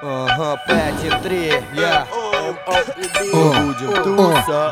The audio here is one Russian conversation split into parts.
Ага, 5,3, я будем туса.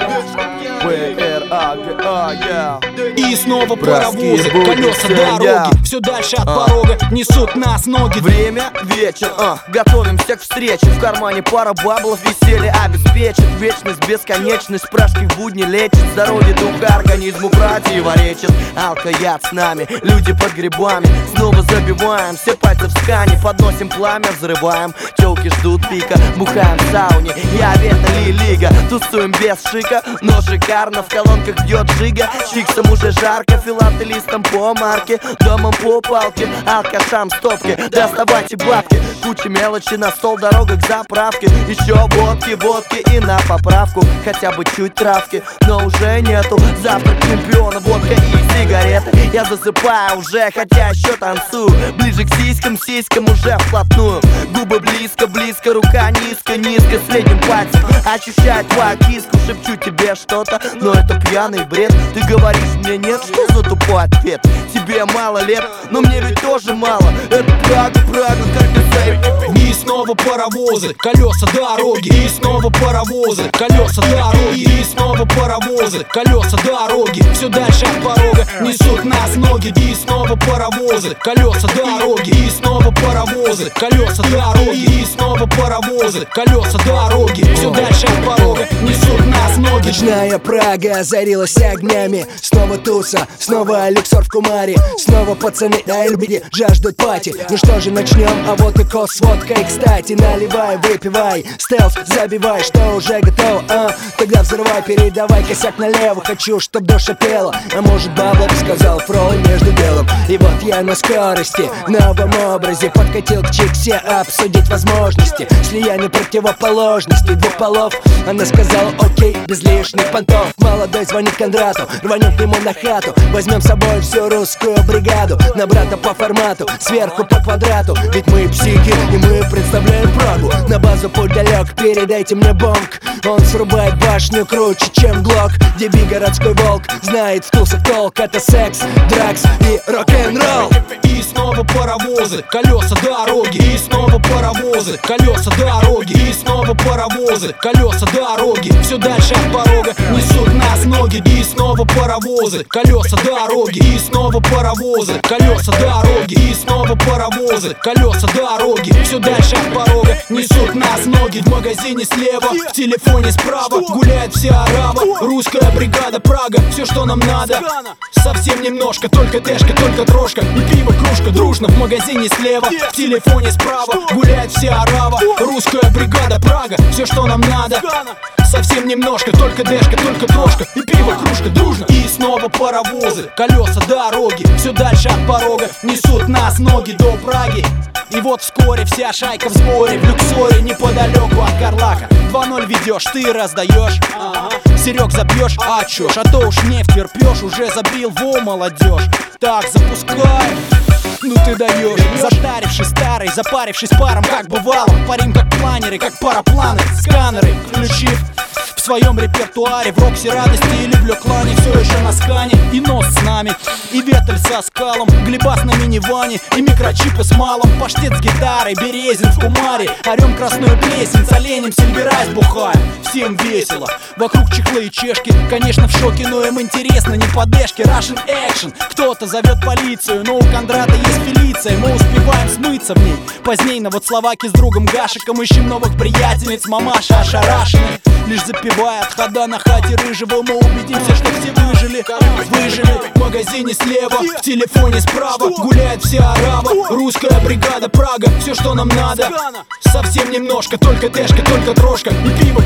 ПРАГА, я. И снова паровозы, колеса дороги, все дальше от порога несут нас ноги. Время, вечер, готовимся к встрече. В кармане пара баблов, веселье обеспечит. Вечность, бесконечность, пражки в будни лечит. Здоровье духа, организму противоречит. Алко-яд с нами, люди под грибами. Снова забиваем, все пальцы в скане. Подносим пламя, взрываем. Телки ждут пика, бухаем в сауне. Я Вета Лига, тусуем без шика. Но шикарно, в колонках бьет жига. Чиксом уже жарко, филателистом по марке. Домом по палке, алкашам стопки. Доставайте бабки, куча мелочи на стол, дорога к заправке. Еще водки, водки и на поправку. Хотя бы чуть травки, но уже нету. Завтрак чемпиона, водка и сигареты. Я засыпаю уже, хотя еще танцую. Ближе к сиськам, сиськам уже вплотную. Губы близко, близко, рука низко, низко. Средним пальцем ощущаю твою киску. Шепчу тебе что-то, но это пьяный бред. Ты говоришь мне нет, что за тупой ответ? Тебе мало лет, но мне ведь тоже мало. Это Прага, Прага, как ты заеб. И снова паровозы, колеса дороги. И снова паровозы, колеса дороги. И снова паровозы, колеса дороги. Все дальше от порога несут нас ноги. И снова паровозы, колеса дороги. И снова паровозы, колеса дороги. И снова паровозы, колеса дороги. Все дальше от порога несут нас ноги. Ночная Прага озарилась огнями. Снова туса, снова люксор в кумаре. Снова пацаны на Эльбиде жаждут пати. Ну что же, начнем, а вот и кос с водкой. Кстати, наливай, выпивай, стелс забивай, что уже готово, тогда взрывай, передавай косяк налево. Хочу, чтоб душа пела, а может бабло, сказал Фролы между делом. И вот я на скорости, в новом образе подкатил к чиксе обсудить возможности слияния противоположностей двух полов. Она сказала окей, без лишних понтов. Молодой звонит Кондрату, рванем к нему на хату. Возьмем с собой всю русскую бригаду. На брата по формату, сверху по квадрату. Ведь мы психи, и мы представляем Прагу. На базу путь далек, передайте мне бонг. Он срубает башню круче, чем Глок. Деби городской волк, знает в тусах толк. Это секс, дракс и рок-н-ролл. И снова паровозы, колеса дороги. И снова паровозы, колеса дороги. И снова паровозы, колеса дороги. Все дальше от порога несут нас ноги. И снова паровозы, колеса дороги. И снова паровозы, колеса дороги. И снова паровозы, колеса дороги. Все дальше от порога несут нас ноги. В магазине слева, в телефоне справа гуляет вся арава. Русская бригада, Прага, все, что нам надо. Совсем немножко, только тэшка, только трошка. И пиво, кружка, дружно. В магазине слева, в телефоне справа гуляет вся арава. Русская бригада, Прага, все, что нам надо. Совсем немножко, только дэшка, только трошка. И пиво, кружка, дружно. И снова паровозы, колеса дороги. Все дальше от порога несут нас ноги до Праги. И вот вскоре вся шайка в сборе в люксоре неподалеку от Карлака. 2-0 ведешь, ты раздаешь, Серег забьешь, а чё ж, а то уж не втерпешь. Уже забил, во, молодежь. Так, запускай. Ну ты даешь, затарившись старый, запарившись паром, как бывало. Парим как планеры, как парапланы, сканеры включив в своем репертуаре. В Роксе радости или в Леклане, все еще на скане. И нос с нами, и ветель со скалом, Глебас на миниване, и микрочипы с малом. Паштет с гитарой, Березин в кумаре. Орем красную плесень, с оленем сельверайс бухаем. Всем весело, вокруг чехлы и чешки. Конечно в шоке, но им интересно, не подешки. Russian action, кто-то зовет полицию, но у Кондрата есть Фелиция. Мы успеваем смыться в ней поздней, на вот Словаки с другом Гашиком. Ищем новых приятельниц, мамаша ошарашены. Лишь запивая от хода на хате рыжего, мы убедимся, что все выжили. Выжили в магазине слева, в телефоне справа гуляет вся арава. Русская бригада, Прага, все, что нам надо. Совсем немножко, только тэшка, только трошка. И пиво,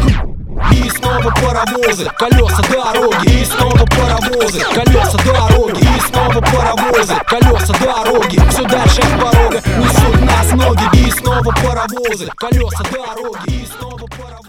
и снова паровозы, колеса дороги. И снова паровозы, колеса дороги. И снова паровозы, колеса дороги. Все дальше от порога несут нас ноги. И снова паровозы, колеса дороги. И снова паровозы.